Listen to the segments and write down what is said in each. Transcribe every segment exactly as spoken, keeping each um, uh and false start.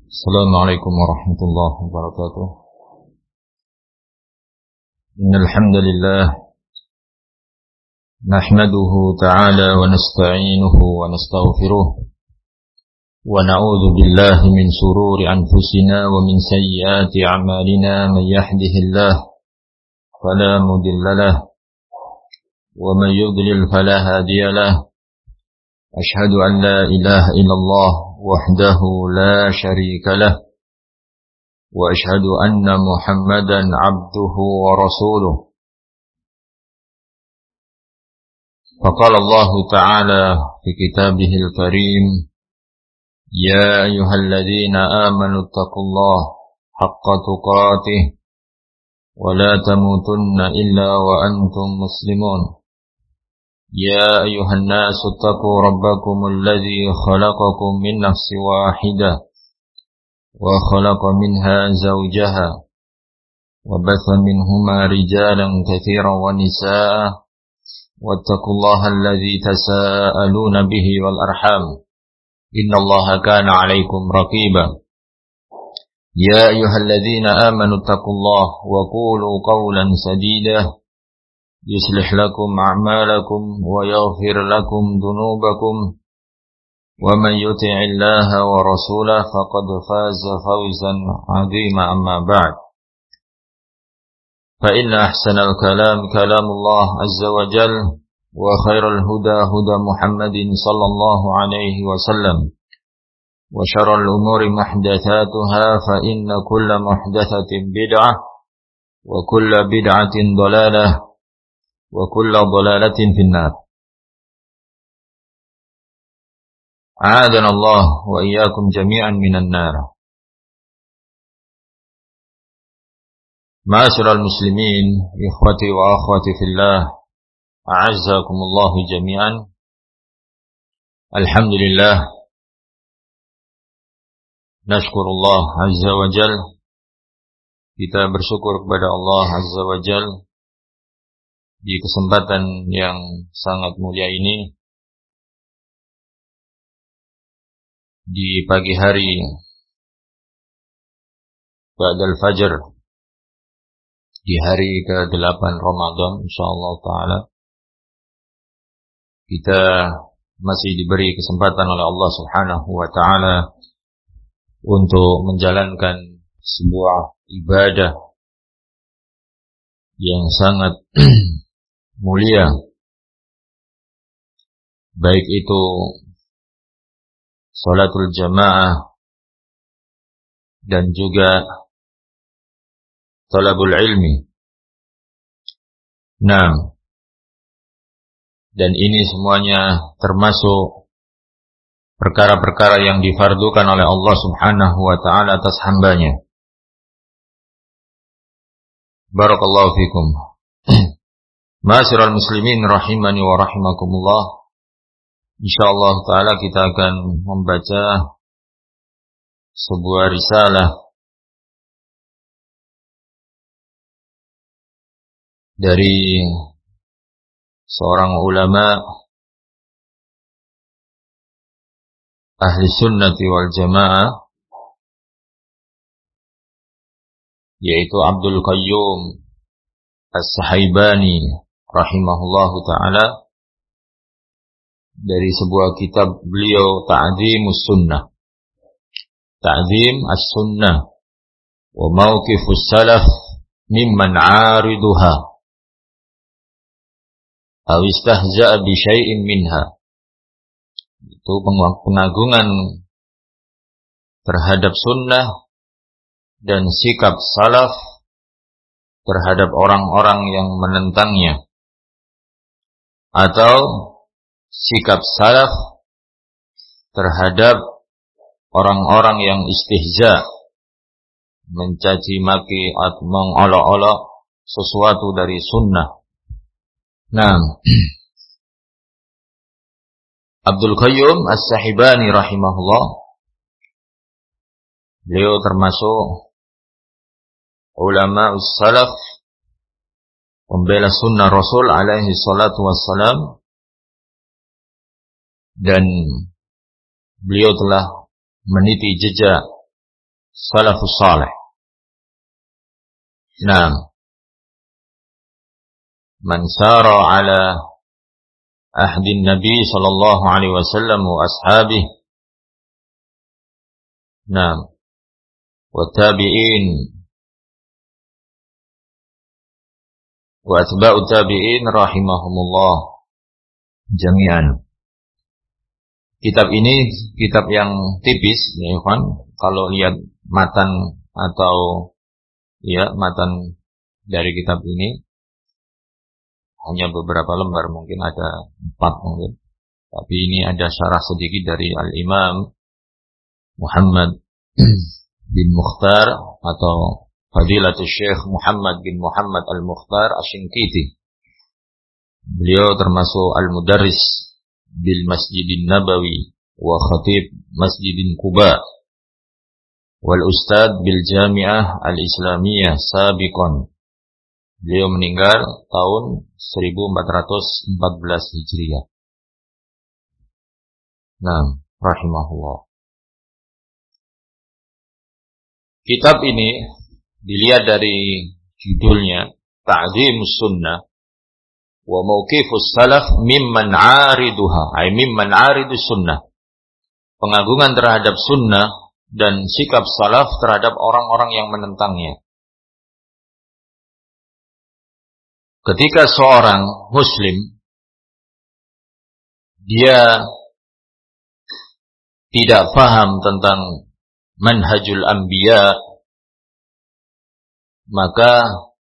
Assalamualaikum warahmatullahi wabarakatuh. Innal hamdalillah nahmaduhu ta'ala wa nasta'inuhu wa nastaghfiruh wa na'udzu billahi min shururi anfusina wa min sayyiati a'malina man yahdihillahu fala mudilla lahu wa man yudlil fala hadiya lahu. Ashhadu an la ilaha illallah wahdahu la syarika lah wa ashhadu anna Muhammadan abduhu wa rasuluh. Faqala Allah ta'ala fi kitabihil karim, ya ayyuhalladzina amanu taqullaha haqqa tuqatih wa la tamutunna illa wa antum muslimun. يا أيها الناس اتقوا ربكم الذي خلقكم من نفس واحدة وخلق منها زوجها وبث منهما رجالا كثيرا ونساء واتقوا الله الذي تساءلون به والأرحام إن الله كان عليكم رقيبا. يا أيها الذين آمنوا اتقوا الله وقولوا قولا سديدا يصلح لكم أعمالكم ويغفر لكم ذنوبكم ومن يطع الله ورسوله فقد فاز فوزا عظيما. أما بعد فإن أحسن الكلام كلام الله عز وجل وخير الهدى هدى محمد صلى الله عليه وسلم وشر الأمور محدثاتها فإن كل محدثة بدعة وكل بدعة ضلالة wa kullu dhalalatin finnar. A'adana Allah wa iyyakum jami'an minan nar. Ma'asyiral muslimin, ikhwati wa akhwati fillah, a'azzakumullah jami'an. Alhamdulillah, nashkurullah azza wa jal. Kita bersyukur kepada Allah azza wa jal di kesempatan yang sangat mulia ini, di pagi hari ba'dal fajr, di hari ke delapan Ramadan insyaallah ta'ala, kita masih diberi kesempatan oleh Allah subhanahu wa ta'ala untuk menjalankan sebuah ibadah yang sangat mulia, baik itu sholatul jamaah dan juga talabul ilmi. Nah, dan ini semuanya termasuk perkara-perkara yang difardukan oleh Allah subhanahu wa ta'ala atas hambanya. Barakallahu fikum. Ma'asyiral muslimin rahimani wa rahimakumullah. Insyaallah taala kita akan membaca sebuah risalah dari seorang ulama ahli sunnati wal jamaah, yaitu Abdul Qayyum As-Sahaibani rahimahullahu ta'ala, dari sebuah kitab beliau Ta'zimus Sunnah, Ta'zim As-Sunnah wa Mawqifus Salaf mimman 'ariduha aw istahza'a bi syai'in minha. Itu pengagungan terhadap sunnah dan sikap salaf terhadap orang-orang yang menentangnya, atau sikap salaf terhadap orang-orang yang istihza, mencaci maki atau mengolok-olok sesuatu dari sunnah. Nah, Abdul Qayyum As-Sahibani rahimahullah, beliau termasuk ulama salaf, pembela sunnah Rasul alaihi salatu wassalam, dan beliau telah meniti jejak salafus salih. Naam. Man sara ala ahdin Nabi sallallahu alaihi wasallam wa ashabihi. Naam. Wa tabi'in wa atba'u tabi'in rahimahumullah jami'an. Kitab ini kitab yang tipis, ya Ikhwan. Kalau lihat matan atau ya matan dari kitab ini hanya beberapa lembar, mungkin ada empat mungkin. Tapi ini ada syarah sedikit dari Al-Imam Muhammad bin Mukhtar atau Fadilatul Syekh Muhammad bin Muhammad Al-Mukhtar Asy-Syinkiti. Beliau termasuk al-mudarris bil Masjidin Nabawi wa khatib Masjidin Quba wal ustad bil Jami'ah Al-Islamiyah sabiqan. Beliau meninggal tahun seribu empat ratus empat belas Hijriah. Nah, rahimahullah. Kitab ini dilihat dari judulnya Ta'dhimus Sunnah wa Mauqifus Salaf mimman 'ariduha, ay mimman 'aridus sunnah. Pengagungan terhadap sunnah dan sikap salaf terhadap orang-orang yang menentangnya. Ketika seorang muslim dia tidak paham tentang manhajul anbiya, maka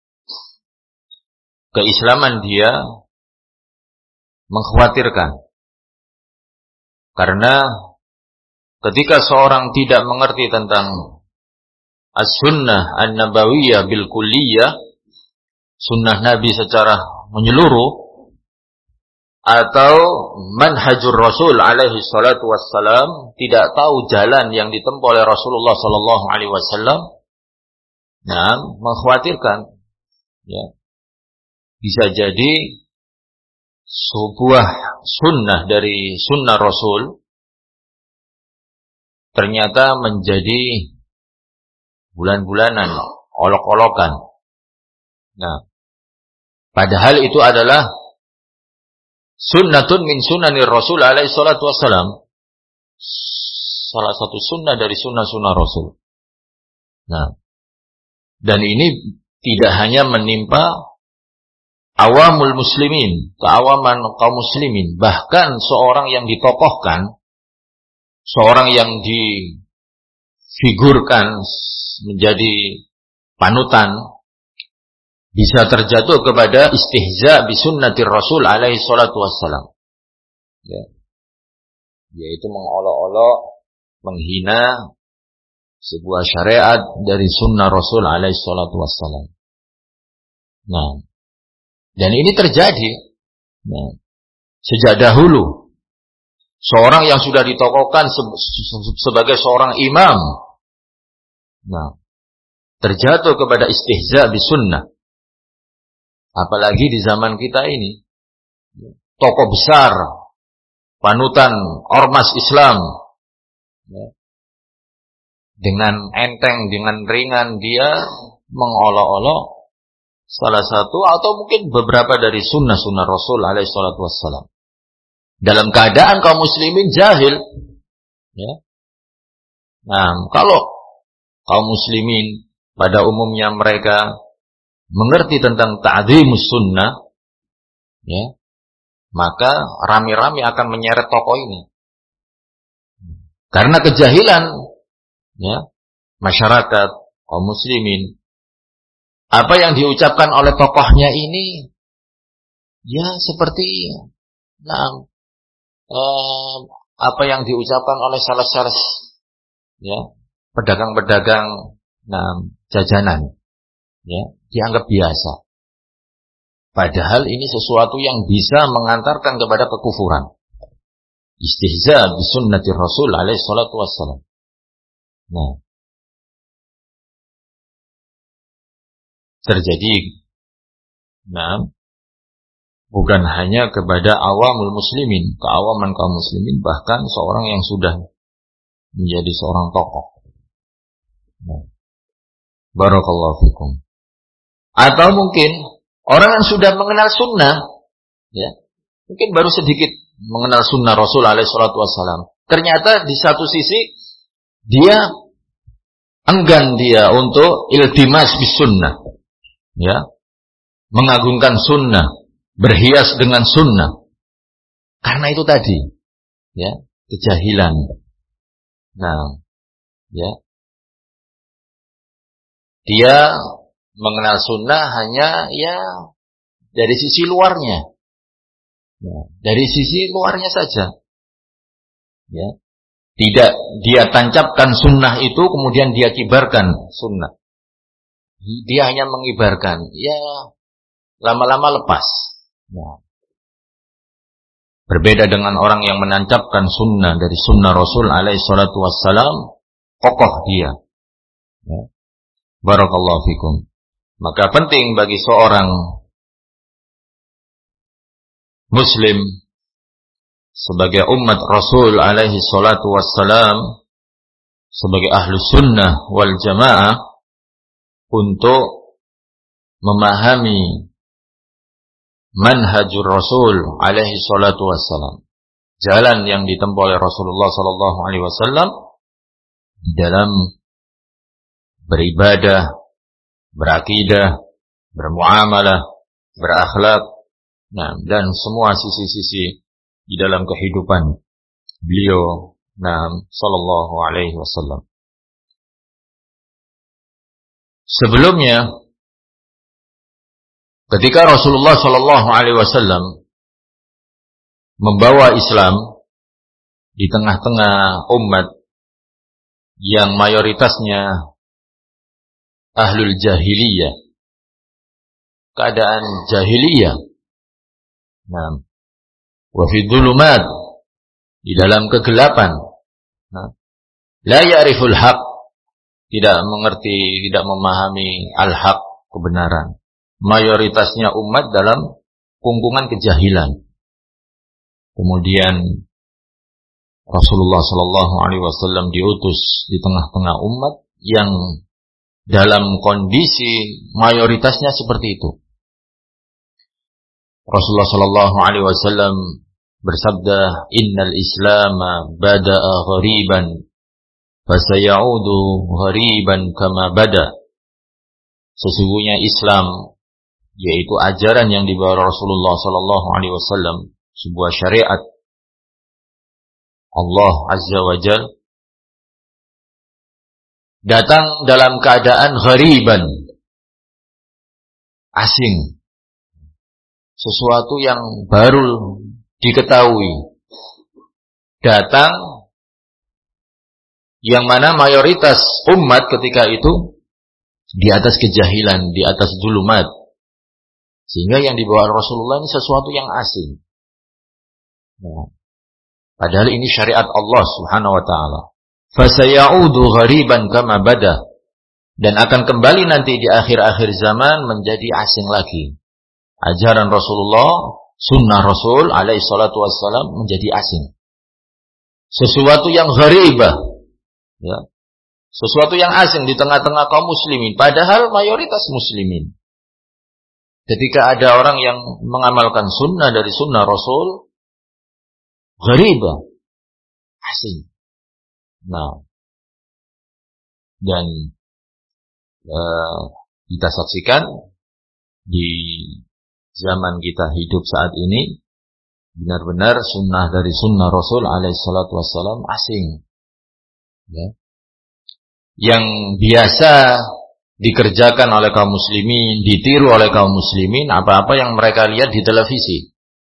keislaman dia mengkhawatirkan. Karena ketika seorang tidak mengerti tentang as-sunnah an-nabawiyah bil kulliyah, sunnah Nabi secara menyeluruh, atau manhajur Rasul alaihi salatu wassalam, tidak tahu jalan yang ditempuh oleh Rasulullah sallallahu alaihi wasallam, nah, mengkhawatirkan, ya. Bisa jadi sebuah sunnah dari sunnah Rasul ternyata menjadi bulan-bulanan, olok-olokan. Nah, padahal itu adalah sunnatun min sunanir Rasul alaihi salatu wassalam, salah satu sunnah dari sunnah-sunnah Rasul. Nah, dan ini tidak hanya menimpa awamul muslimin, keawaman kaum muslimin, bahkan seorang yang ditokohkan, seorang yang difigurkan menjadi panutan, bisa terjatuh kepada istihza bi sunnatir Rasul alaihi salatu wassalam. Ya. Yaitu mengolok-olok, menghina sebuah syariat dari sunnah Rasul alaihi salatu wassalam. Nah, dan ini terjadi, nah, sejak dahulu. Seorang yang sudah ditokohkan sebagai seorang imam, nah, terjatuh kepada istihza bi sunnah. Apalagi di zaman kita ini, tokoh besar, panutan ormas Islam, ya, dengan enteng, dengan ringan dia mengolok-olok salah satu atau mungkin beberapa dari sunnah-sunnah Rasul alaihi salatu wassalam. Dalam keadaan kaum muslimin jahil, ya. Nah, kalau kaum muslimin pada umumnya mereka mengerti tentang ta'dhimus sunnah, ya, maka rame-rame akan menyeret tokoh ini. Karena kejahilan, ya, masyarakat kaum muslimin, apa yang diucapkan oleh tokohnya ini, ya seperti, nah, eh, apa yang diucapkan oleh sales-sales, ya, pedagang-pedagang, nah, jajanan, ya, dianggap biasa. Padahal ini sesuatu yang bisa mengantarkan kepada kekufuran. Istihza bi sunnati Rasul alaihi salatu wassalam. Nah, terjadi, nah, bukan hanya kepada awamul muslimin, keawaman kaum muslimin, bahkan seorang yang sudah menjadi seorang tokoh. Barakallahu fikum. Atau mungkin orang yang sudah mengenal sunnah, ya, mungkin baru sedikit mengenal sunnah Rasul alaihi salatu wassalam. Ternyata di satu sisi dia enggan dia untuk iltimas bis sunnah, ya, mengagungkan sunnah, berhias dengan sunnah. Karena itu tadi, ya, kejahilan. Nah, ya, dia mengenal sunnah hanya ya dari sisi luarnya, ya, dari sisi luarnya saja, ya. Tidak dia tancapkan sunnah itu kemudian dia kibarkan sunnah. Dia hanya mengibarkan, ya lama-lama lepas. Ya. Berbeda dengan orang yang menancapkan sunnah dari sunnah Rasul alaihi salatu wassalam, kokoh dia. Ya. Barakallahu fikum. Maka penting bagi seorang Muslim sebagai umat Rasul alaihi salatu wassalam, sebagai ahlu sunnah wal jamaah, untuk memahami manhajur Rasul alaihi salatu wassalam, jalan yang ditempuh oleh Rasulullah sallallahu alaihi wasallam dalam beribadah, berakidah, bermuamalah, berakhlak, nah, dan semua sisi-sisi di dalam kehidupan beliau, nah, sallallahu alaihi wasallam. Sebelumnya, ketika Rasulullah sallallahu alaihi wasallam membawa Islam di tengah-tengah umat yang mayoritasnya ahlul jahiliyah, keadaan jahiliyah, nah, wa fi dhulumat, di dalam kegelapan, nah, la ya'riful haq, tidak mengerti, tidak memahami al-haq, kebenaran. Mayoritasnya umat dalam kungkungan kejahilan. Kemudian Rasulullah sallallahu alaihi wasallam diutus di tengah-tengah umat yang dalam kondisi mayoritasnya seperti itu. Rasulullah sallallahu alaihi wasallam bersabda, "Innal Islama bada'a ghariban, fasayaudu ghariban kama bada." Sesungguhnya Islam, yaitu ajaran yang dibawa Rasulullah sallallahu alaihi wasallam, sebuah syariat Allah Azza wa Jalla, datang dalam keadaan ghariban, asing, sesuatu yang baru diketahui, datang yang mana mayoritas umat ketika itu di atas kejahilan, di atas zulumat, sehingga yang dibawa Rasulullah ini sesuatu yang asing. Nah, padahal ini syariat Allah Subhanahu wa taala. Fasayaudu ghariban kama bada, dan akan kembali nanti di akhir-akhir zaman menjadi asing lagi. Ajaran Rasulullah, sunnah Rasul alaihi salatu wassalam menjadi asing. Sesuatu yang gharibah, ya. Sesuatu yang asing di tengah-tengah kaum muslimin, padahal mayoritas muslimin. Ketika ada orang yang mengamalkan sunnah dari sunnah Rasul, gharibah, asing. Nah, dan uh, kita saksikan di zaman kita hidup saat ini, benar-benar sunnah dari sunnah Rasul alaihi salatu wassalam asing, ya. Yang biasa dikerjakan oleh kaum muslimin, ditiru oleh kaum muslimin, apa-apa yang mereka lihat di televisi.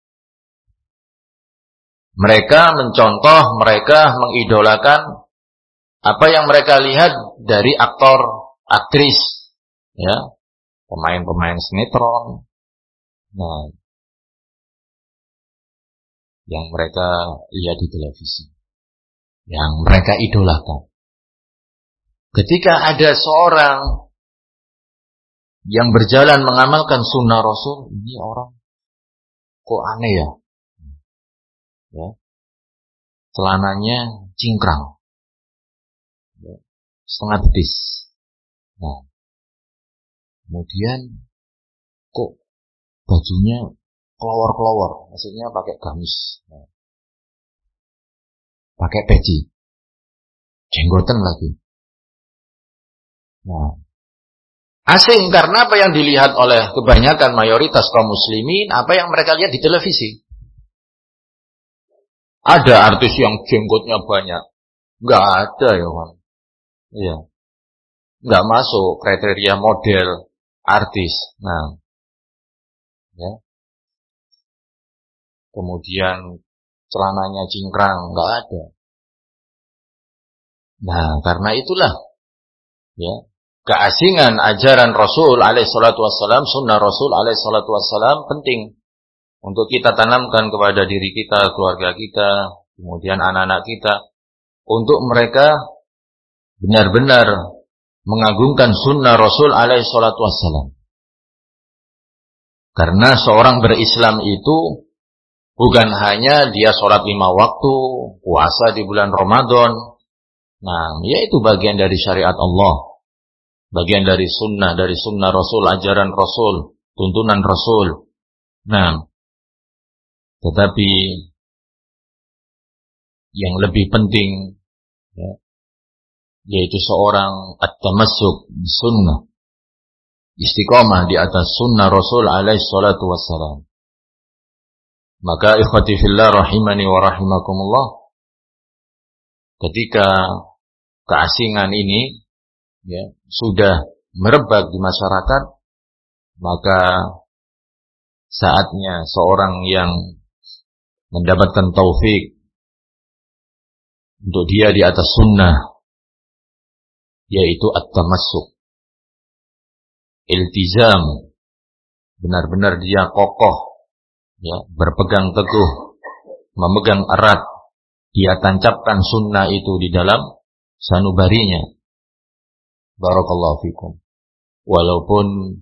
Mereka mencontoh, mereka mengidolakan apa yang mereka lihat dari aktor, aktris, ya, pemain-pemain sinetron, nah, yang mereka lihat di televisi, yang mereka idolakan. Ketika ada seorang yang berjalan mengamalkan sunnah Rasul, ini orang kok aneh ya, ya, celananya cingkrang, ya, setengah betis. Nah, kemudian kok bajunya kelowor-kelowor, maksudnya pakai gamis, nah, pakai peci, jenggoten lagi. Nah, asing karena apa yang dilihat oleh kebanyakan mayoritas kaum muslimin, apa yang mereka lihat di televisi. Ada artis yang jenggotnya banyak, nggak ada ya kan? Iya, nggak masuk kriteria model artis. Nah, ya. Kemudian celananya cingkrang, nggak ada. Nah, karena itulah, ya, keasingan ajaran Rasul alaihi salatu wassalam, sunnah Rasul alaihi salatu wassalam penting untuk kita tanamkan kepada diri kita, keluarga kita, kemudian anak-anak kita, untuk mereka benar-benar mengagungkan sunnah Rasul alaihi salatu wassalam. Karena seorang berislam itu bukan hanya dia sholat lima waktu, puasa di bulan Ramadan. Nah, yaitu bagian dari syariat Allah. Bagian dari sunnah, dari sunnah Rasul, ajaran Rasul, tuntunan Rasul. Nah, tetapi yang lebih penting, ya, yaitu seorang at-tamassuk sunnah, istiqamah di atas sunnah Rasul alaihi salatu wassalam. Maka ikhwati fillah rahimani wa rahimakumullah, ketika keasingan ini, ya, sudah merebak di masyarakat, maka saatnya seorang yang mendapatkan taufik untuk dia di atas sunnah, yaitu at-tamassuk, iltizam, benar-benar dia kokoh, ya, berpegang teguh, memegang erat, dia tancapkan sunnah itu di dalam sanubarinya. Barakallahu fikum. Walaupun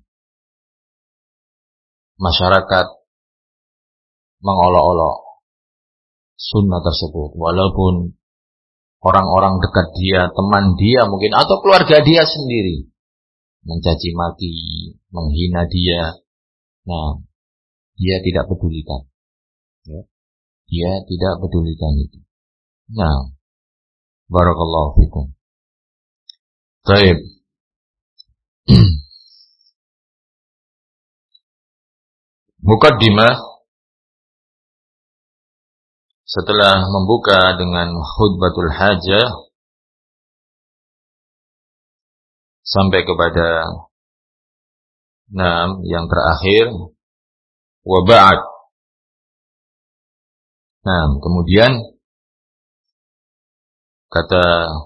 masyarakat mengolok-olok sunnah tersebut, walaupun orang-orang dekat dia, teman dia mungkin, atau keluarga dia sendiri mencaci maki, menghina dia, nah, dia tidak pedulikan, ya. Dia tidak pedulikan itu. Nah, barakallahu fikum. Baik. Muqaddimah, setelah membuka dengan khutbatul hajah sampai kepada enam yang terakhir, wa ba'd. Nah, kemudian kata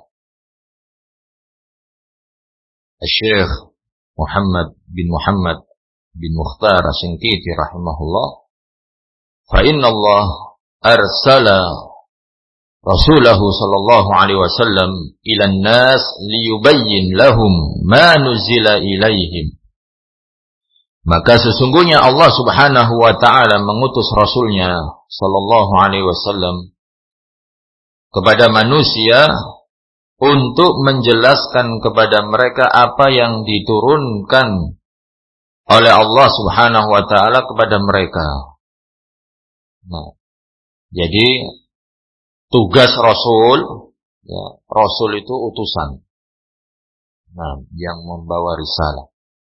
Syekh Muhammad bin Muhammad bin Mukhtar Asy-Syinkiti rahimahullah, fa inna Allah arsala Rasulahu sallallahu alaihi wasallam ila an-nas liyubayyin lahum ma nuzila ilaihim. Maka sesungguhnya Allah Subhanahu wa taala mengutus Rasulnya sallallahu alaihi wasallam kepada manusia untuk menjelaskan kepada mereka apa yang diturunkan oleh Allah Subhanahu wa taala kepada mereka. Nah, jadi tugas Rasul, ya, Rasul itu utusan, nah, yang membawa risalah,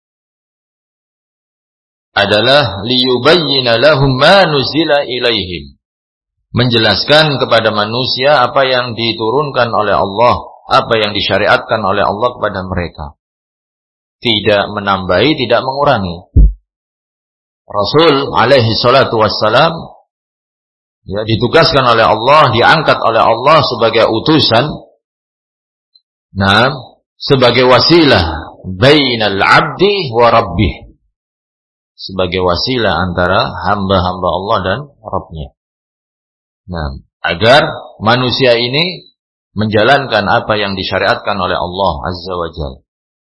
adalah liyubayyina lahum ma nuzila ilaihim, menjelaskan kepada manusia apa yang diturunkan oleh Allah, apa yang disyariatkan oleh Allah kepada mereka. Tidak menambahi, tidak mengurangi. Rasul alaihi salatu wassalam, ya, ditugaskan oleh Allah, diangkat oleh Allah sebagai utusan, nah, sebagai wasilah bainal abdi wa rabbih, sebagai wasilah antara hamba-hamba Allah dan Rabbnya. Nah, agar manusia ini menjalankan apa yang disyariatkan oleh Allah Azza wa Jalla.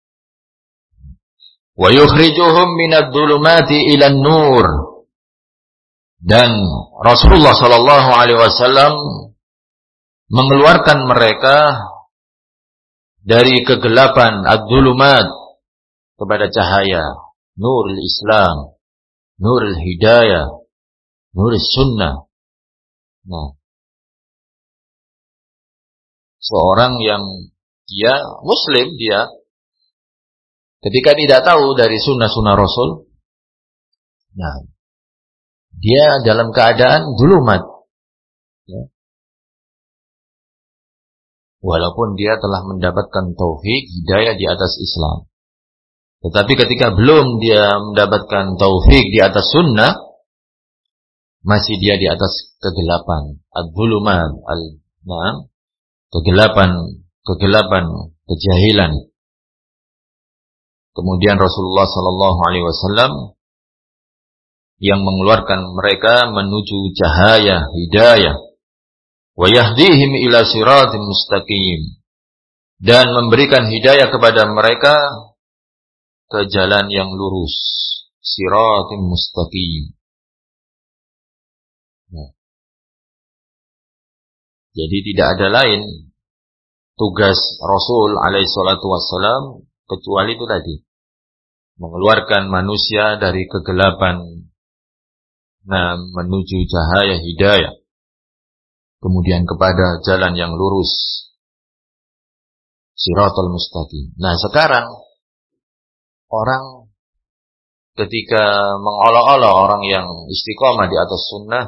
Wa yukhrijuhum minadh dhulumati ilan nur. Dan Rasulullah sallallahu alaihi wasallam mengeluarkan mereka dari kegelapan ad-dhulumat kepada cahaya nurul Islam, nurul hidayah, nurul sunnah. Nah, seorang yang dia muslim, dia ketika tidak tahu dari sunnah-sunnah Rasul, nah, dia dalam keadaan dhulumat, ya. Walaupun dia telah mendapatkan taufik hidayah di atas Islam, tetapi ketika belum dia mendapatkan taufik di atas sunnah, masih dia di atas kegelapan ad-dhulumat, al-nah, kegelapan kegelapan kejahilan. Kemudian Rasulullah sallallahu alaihi wasallam yang mengeluarkan mereka menuju cahaya hidayah, wa yahdihim ila siratim mustaqim, dan memberikan hidayah kepada mereka ke jalan yang lurus, siratim mustaqim. Nah, jadi tidak ada lain tugas Rasul alaihi salatu wassalam kecuali itu tadi, mengeluarkan manusia dari kegelapan, nah, menuju cahaya hidayah, kemudian kepada jalan yang lurus, siratal mustaqim. Nah, sekarang orang ketika mengolok-olok orang yang istiqomah di atas sunnah,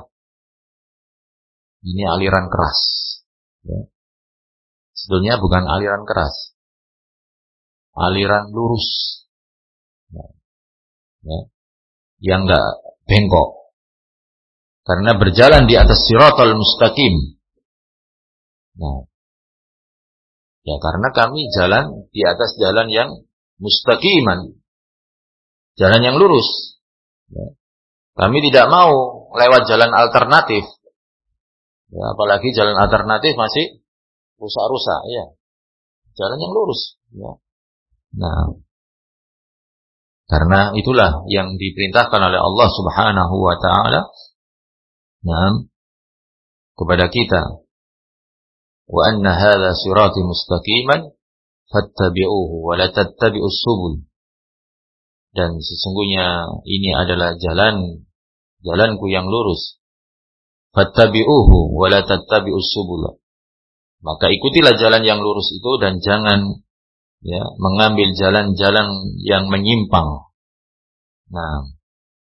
ini aliran keras, ya. Sebetulnya bukan aliran keras, aliran lurus, ya, ya, yang enggak bengkok. Karena berjalan di atas siratal mustaqim. Nah, ya karena kami jalan di atas jalan yang mustaqiman, jalan yang lurus. Ya. Kami tidak mau lewat jalan alternatif. Ya, apalagi jalan alternatif masih rusak-rusak. Ya, jalan yang lurus. Ya. Nah, karena itulah yang diperintahkan oleh Allah Subhanahu Wa Taala. Nah, kepada kita, wa anna hadza sirati mustaqiman fattabi'uhu wa la tattabi'us subul, dan sesungguhnya ini adalah jalan jalanku yang lurus, fattabi'uhu wa la tattabi'us subul, maka ikutilah jalan yang lurus itu dan jangan, ya, mengambil jalan-jalan yang menyimpang. Nah,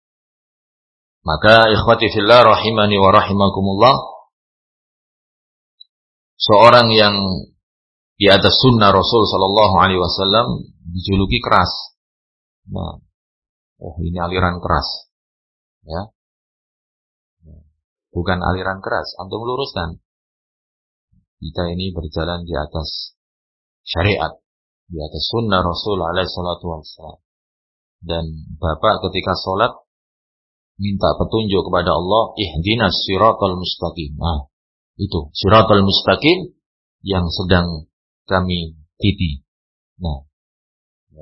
maka ikhwati fillah rahimani wa rahimakumullah, seorang yang di atas sunnah Rasul sallallahu alaihi wasallam dijuluki keras. Nah, oh ini aliran keras, ya, bukan aliran keras. Antum luruskan. Kita ini berjalan di atas syariat, di atas sunnah Rasul alaihi salatu wassalam. Dan Bapak ketika sholat minta petunjuk kepada Allah, ihdinas siratal mustaqim. Nah, itu siratal mustaqim yang sedang kami titi. Nah, ya,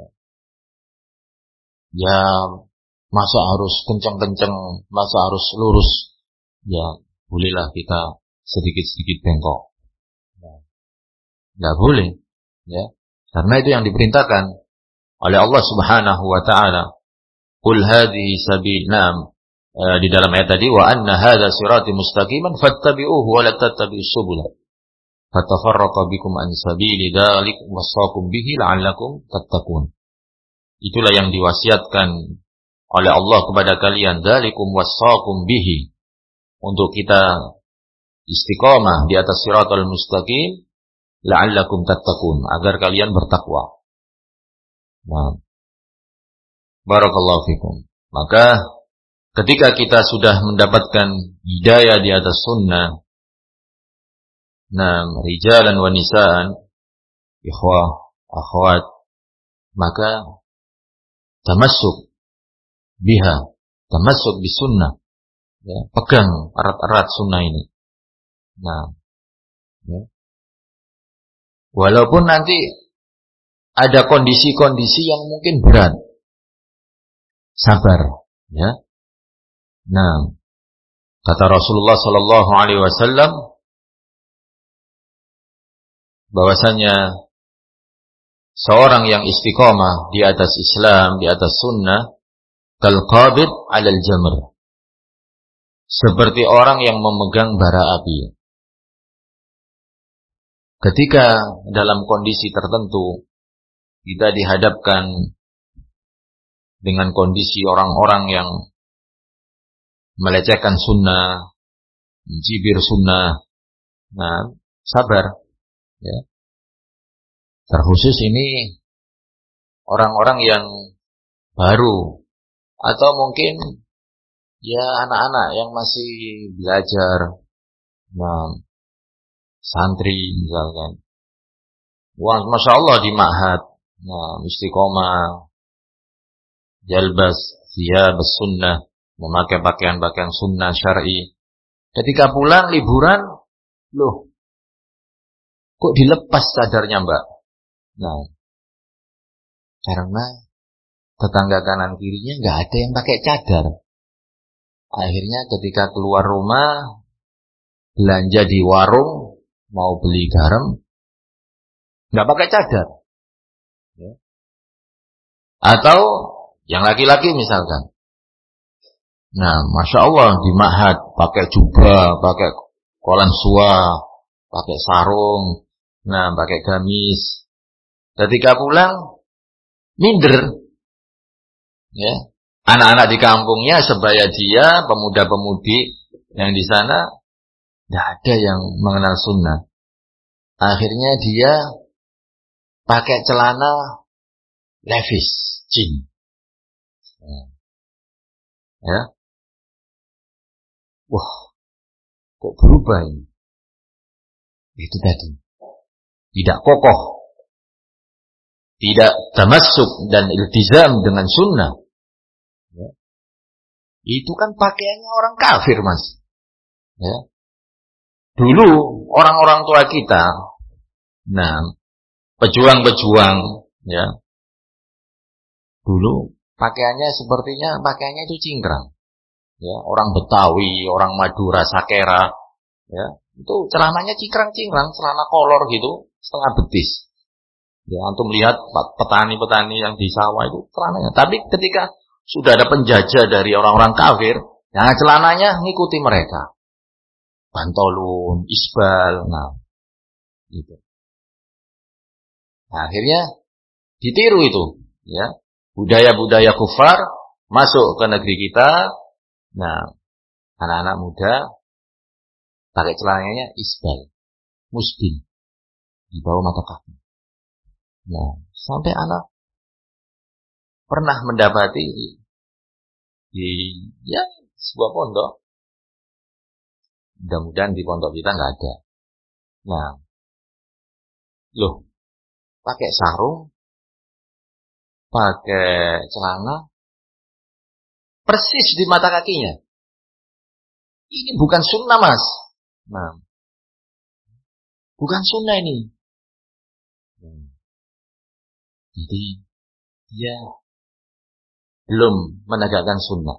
ya masa harus kencang-kencang, masa harus lurus? Ya, bolehlah kita sedikit-sedikit bengkok. Nah, nggak boleh, ya, karena itu yang diperintahkan oleh Allah Subhanahu Wa Taala. Qul hadhihi sabilna, di dalam ayat tadi, wa anna hadza sirati mustaqiman fattabi'uhu wa la tattabi'us subula fatafarraqa bikum an sabili dzalikum wasaqum bihi la'allakum tattaqun. Itulah yang diwasiatkan oleh Allah kepada kalian, dzalikum wasaqum bihi, untuk kita istiqamah di atas siratal mustaqim, la'allakum tattaqun, agar kalian bertakwa. Nah, barakallahu fikum. Maka ketika kita sudah mendapatkan hidayah di atas sunnah, nah, rijalan wa nisaan, ikhwah, akhwat, maka tamassuk biha, tamassuk bis sunnah, ya, pegang erat-erat sunnah ini. Nah, ya, walaupun nanti ada kondisi-kondisi yang mungkin berat, sabar, ya. Nah, kata Rasulullah sallallahu alaihi wasallam bahwasanya seorang yang istiqomah di atas Islam, di atas sunnah, kal qabid 'alal jamr, seperti orang yang memegang bara api. Ketika dalam kondisi tertentu kita dihadapkan dengan kondisi orang-orang yang melecehkan sunnah, mencibir sunnah, nah, sabar, ya. Terkhusus ini orang-orang yang baru atau mungkin ya anak-anak yang masih belajar, nah, santri misalkan. Wah, masya Allah di ma'had, nah, istiqomah, jalbas, thiyabas sunnah, memakai pakaian-pakaian sunnah syar'i. Ketika pulang liburan, loh, kok dilepas cadarnya mbak? Nah, karena tetangga kanan kirinya nggak ada yang pakai cadar. Akhirnya ketika keluar rumah, belanja di warung, mau beli garam, nggak pakai cadar. Ya. Atau yang laki-laki misalkan, nah, masya Allah di ma'had pakai jubah, pakai kolan sua, pakai sarung, nah, pakai gamis. Ketika pulang, minder. Ya. Anak-anak di kampungnya sebaya dia, pemuda-pemudi yang di sana, tidak ada yang mengenal sunnah. Akhirnya dia pakai celana levis, jeans. Ya. Wah, kok berubah ini? Itu tadi. Tidak kokoh. Tidak tamassuk dan iltizam dengan sunnah. Ya. Itu kan pakaiannya orang kafir, mas. Ya. Dulu orang-orang tua kita, nah, pejuang-pejuang, ya, dulu pakaiannya sepertinya pakaiannya itu cingkrang. Ya, orang Betawi, orang Madura, Sakera, ya, itu celananya cingkrang-cingkrang, celana kolor gitu, setengah betis. Ya, antum lihat petani-petani yang di sawah itu celananya. Tapi ketika sudah ada penjajah dari orang-orang kafir, ya celananya ngikuti mereka. Pantolun, isbal, nah, gitu. Nah, akhirnya ditiru itu, ya. Budaya-budaya kufar masuk ke negeri kita. Nah, anak-anak muda pakai celananya isbal, musbil, di bawah mata kaki. Nah, sampai anak pernah mendapati di ya sebuah pondok. Mudah-mudahan di pondok kita nggak ada. Nah, loh, pakai sarung, pakai celana, persis di mata kakinya. Ini bukan sunnah, mas. Nah, bukan sunnah ini. Jadi dia belum menegakkan sunnah.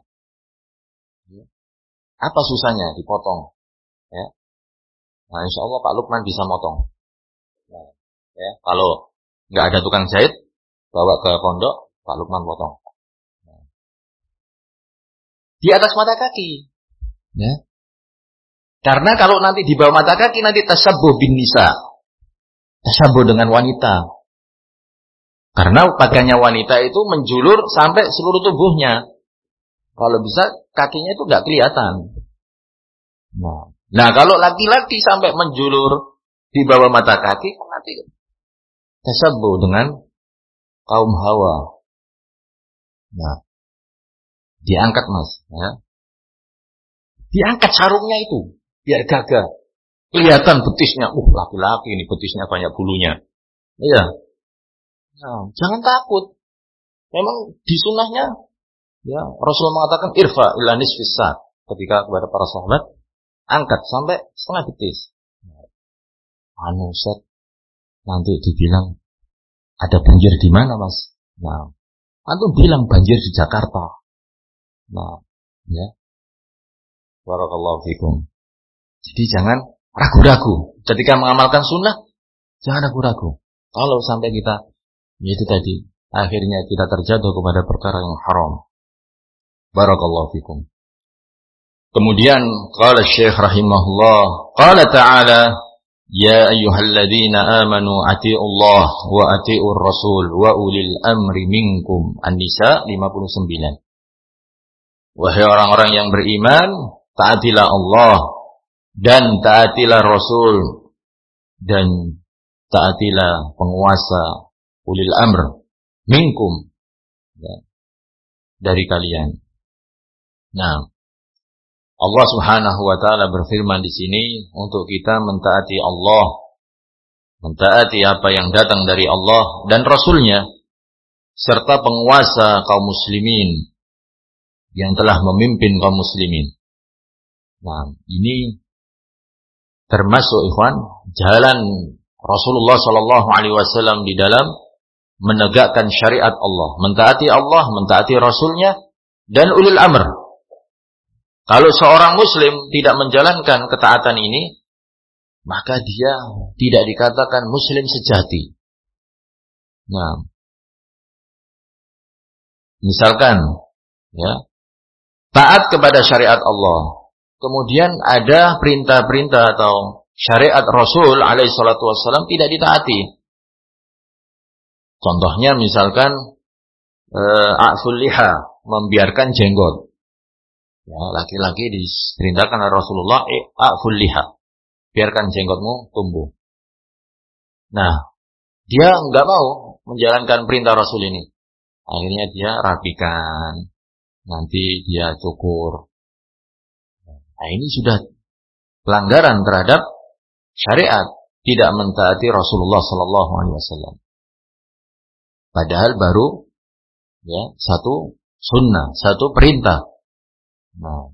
Apa susahnya dipotong? Ya. Nah, insya Allah Pak Lukman bisa motong. Nah, ya, kalau nggak ada tukang jahit, bawa ke pondok, Pak Lukman potong. Nah. Di atas mata kaki. Ya. Karena kalau nanti di bawah mata kaki nanti tasabbuh bin nisa, tasabbuh dengan wanita. Karena pakaiannya wanita itu menjulur sampai seluruh tubuhnya. Kalau bisa kakinya itu nggak kelihatan. Nah, nah kalau laki-laki sampai menjulur di bawah mata kaki, nanti tasabbuh dengan kaum Hawa. Nah, diangkat mas, ya. Diangkat sarungnya itu, biar gagah. Kelihatan betisnya, uh laki-laki ini betisnya banyak bulunya. Iya. Nah, jangan takut. Memang di sunnahnya, ya, Rasulullah mengatakan irfa ila nisfis sa' ketika kepada para sahabat, angkat sampai setengah betis. Anu set, nanti dibilang ada banjir di mana mas? Nah, antum bilang banjir di Jakarta. Nah, ya, barakallahu fikum. Jadi jangan ragu-ragu ketika mengamalkan sunnah, jangan ragu-ragu. Kalau sampai kita Itu tadi, akhirnya kita terjatuh kepada perkara yang haram. Barakallahu fikum. Kemudian qala Syekh rahimahullah, qala ta'ala, ya ayyuhalladzina amanu atii'ullah wa atii'ur rasul wa ulil amri minkum. An-Nisa lima puluh sembilan. Wahai orang-orang yang beriman, taatilah Allah dan taatilah Rasul dan taatilah penguasa ulil amr minkum, ya, dari kalian. Nah, Allah Subhanahu wa taala berfirman di sini untuk kita mentaati Allah, mentaati apa yang datang dari Allah dan Rasulnya, serta penguasa kaum muslimin yang telah memimpin kaum muslimin. Nah, ini termasuk ikhwan jalan Rasulullah sallallahu alaihi wasallam di dalam menegakkan syariat Allah, mentaati Allah, mentaati Rasulnya dan ulil amr. Kalau seorang muslim tidak menjalankan ketaatan ini, maka dia tidak dikatakan muslim sejati. Nah, misalkan, ya, taat kepada syariat Allah, kemudian ada perintah-perintah atau syariat Rasul alaihi salatu wassalam tidak ditaati. Contohnya misalkan a'ful liha, membiarkan jenggot. Ya, laki-laki diperintahkan oleh Rasulullah, a'ful liha, biarkan jenggotmu tumbuh. Nah, dia enggak mau menjalankan perintah Rasul ini. Akhirnya dia rapikan, nanti dia cukur. Nah, ini sudah pelanggaran terhadap syariat, tidak mentaati Rasulullah sallallahu alaihi wasallam. Padahal baru, ya, satu sunnah, satu perintah. Nah,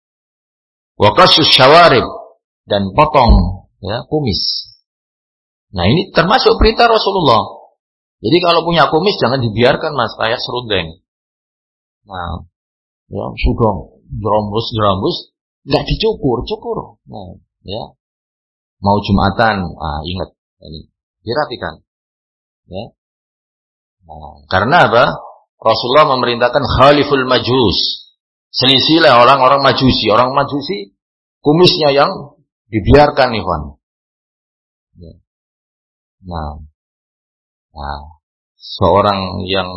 wa qasus syawarib, dan potong, ya, kumis. Nah, ini termasuk perintah Rasulullah. Jadi kalau punya kumis jangan dibiarkan, Mas, kayak serundeng. Nah, ya, sudah jerambus-jerambus, enggak dicukur, cukur. Nah, ya. Mau Jumatan, ah, ingat ini, dirapikan. Ya. Nah, karena apa? Rasulullah memerintahkan khaliful majus. Selisilah orang-orang majusi. Orang majusi kumisnya yang dibiarkan, ikhwan. Ya. Nah, nah, seorang yang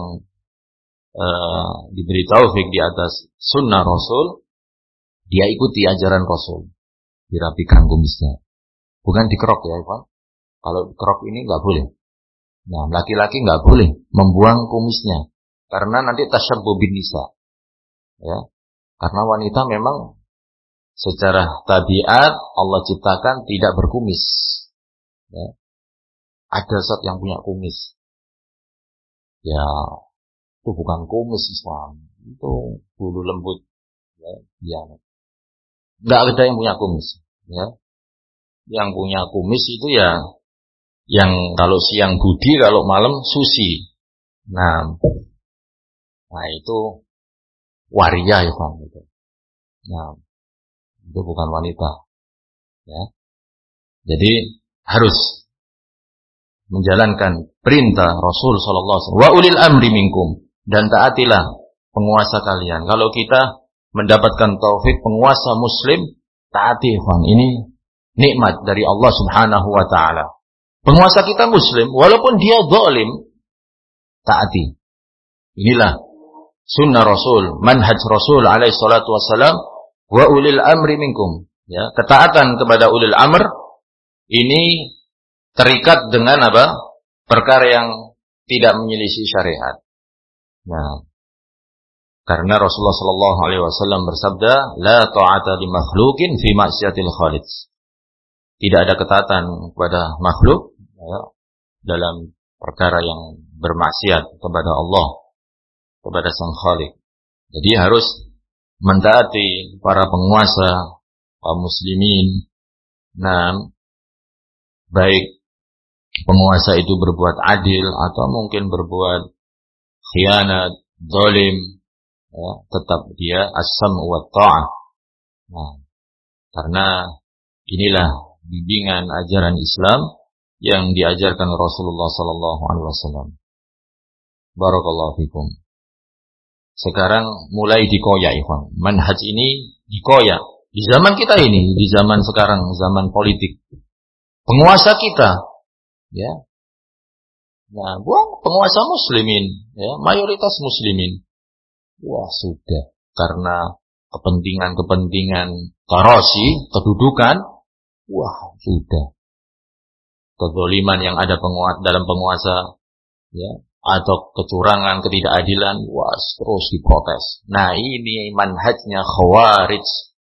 uh, diberi taufik di atas sunnah Rasul, dia ikuti ajaran Rasul, dirapikan kumisnya, bukan dikerok, ya, ikhwan. Kalau dikerok ini nggak boleh. Nah, laki-laki nggak boleh membuang kumisnya, karena nanti tasyabbuh bin nisa, ya. Karena wanita memang secara tabiat Allah ciptakan tidak berkumis. Ya. Ada zat yang punya kumis. Ya, itu bukan kumis Islam. Itu bulu lembut. Ya, ya. Nggak ada yang punya kumis. Ya. Yang punya kumis itu ya, yang kalau siang budi, kalau malam susi. Nah, nah itu waria, ya, Bang. Nah, itu bukan wanita. Ya. Jadi harus menjalankan perintah Rasul sallallahu alaihi wasallam. Wa ulil amri minkum, dan taatilah penguasa kalian. Kalau kita mendapatkan taufik penguasa muslim, taati, Bang. Ini nikmat dari Allah Subhanahu wa taala. Penguasa kita muslim, walaupun dia zalim, taati. Inilah sunnah Rasul, manhaj Rasul alaihi salatu wassalam, wa ulil amri minkum. Ya, ketaatan kepada ulil amr ini terikat dengan apa? Perkara yang tidak menyelisih syariat. Nah, karena Rasulullah sallallahu alaihi wasallam bersabda, la ta'ata li makhluqin fi ma'siyatil khaliq. Tidak ada ketaatan kepada makhluk, ya, dalam perkara yang bermaksiat kepada Allah, kepada Sang Khaliq. Jadi harus mentaati para penguasa kaum muslimin. Nah, baik penguasa itu berbuat adil atau mungkin berbuat khianat, zalim, ya, tetap dia as-sam'u wa ta'ah. Nah, karena inilah bimbingan ajaran Islam yang diajarkan Rasulullah sallallahu alaihi wasallam. Barakallahu fikum. Sekarang mulai dikoyak, ikhwan. Manhaj ini dikoyak. Di zaman kita ini, di zaman sekarang, zaman politik. Penguasa kita, ya. Nah, buang penguasa muslimin, ya, mayoritas muslimin. Wah, sudah. Karena kepentingan-kepentingan karasi, kedudukan, wah, sudah. Kezaliman yang ada penguat dalam penguasa, ya, atau kecurangan, ketidakadilan, wah, terus diprotes. Nah, ini manhajnya Khawarij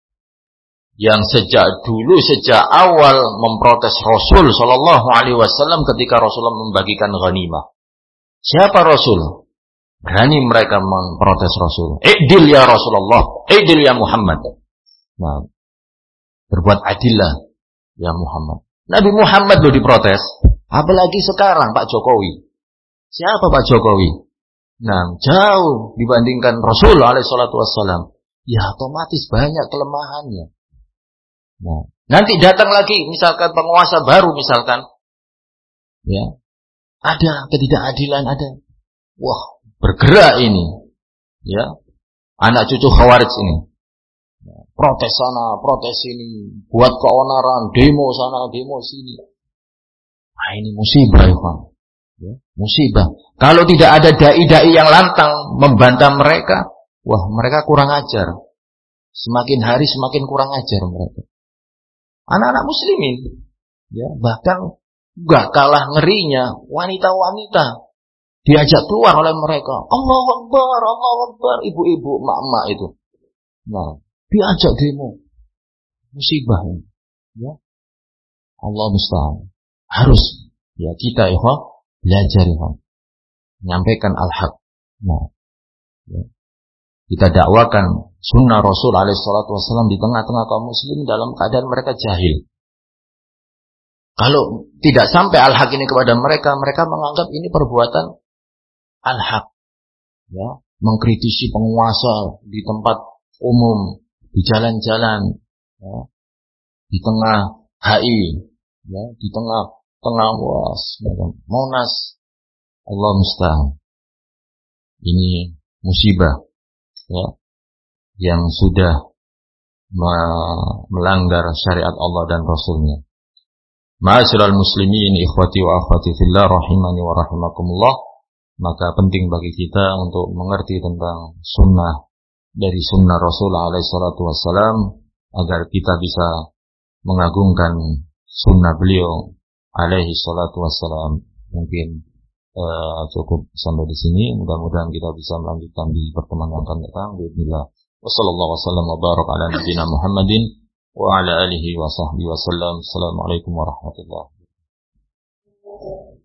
yang sejak dulu, sejak awal memprotes Rasul Shallallahu Alaihi Wasallam ketika Rasulullah membagikan ghanimah. Siapa Rasul? Berani mereka memprotes Rasul. I'dil ya Rasulullah, i'dil ya Muhammad. Nah, berbuat adillah ya Muhammad. Nabi Muhammad loh diprotes. Apalagi sekarang Pak Jokowi. Siapa Pak Jokowi? Nah, jauh dibandingkan Rasul alaihi salatu wassalam. Ya, otomatis banyak kelemahannya. Nah, nanti datang lagi misalkan penguasa baru misalkan. Ya. Ada ketidakadilan, ada. Wah, bergerak ini. Ya. Anak cucu Khawarij ini. Protes sana, protes sini, buat keonaran, demo sana, demo sini. Nah, ini musibah, Ikhwan. Ya, musibah. Kalau tidak ada dai-dai yang lantang membantah mereka, wah, mereka kurang ajar. Semakin hari semakin kurang ajar mereka. Anak-anak muslimin, ya, bahkan gak kalah ngerinya wanita-wanita diajak keluar oleh mereka. Allahu Akbar, Allahu Akbar, ibu-ibu, mak-mak itu. Nah, diajak demo. Musibah ini. Ya. Allah musta'an. Harus ya kita ya, belajar ya, menyampaikan al-haq. Nah, ya. Kita dakwakan sunnah Rasul alaihi salatu wasallam di tengah-tengah kaum muslim dalam keadaan mereka jahil. Kalau tidak sampai al-haq ini kepada mereka, mereka menganggap ini perbuatan al-haq. Ya, mengkritisi penguasa di tempat umum, di jalan-jalan, ya, di tengah H I, ya, di tengah tengah was, Monas. Allah musta'an. Ini musibah, ya, yang sudah melanggar syariat Allah dan Rasulnya. Ma'asyiral muslimin, ikhwati wa akhwati fillah, rahimani wa rahimakumullah. Maka penting bagi kita untuk mengerti tentang sunnah dari sunnah Rasul alaihi salatu wassalam agar kita bisa mengagungkan sunnah beliau alaihi salatu wassalam. Mungkin uh, cukup sampai di sini. Mudah-mudahan kita bisa melanjutkan di pertemuan yang akan datang. Bismillah. Wassallallahu wasallam wa barak ala nabiyyina Muhammadin wa ala alihi wa sahbihi wasallam. Assalamualaikum warahmatullahi wabarakatuh.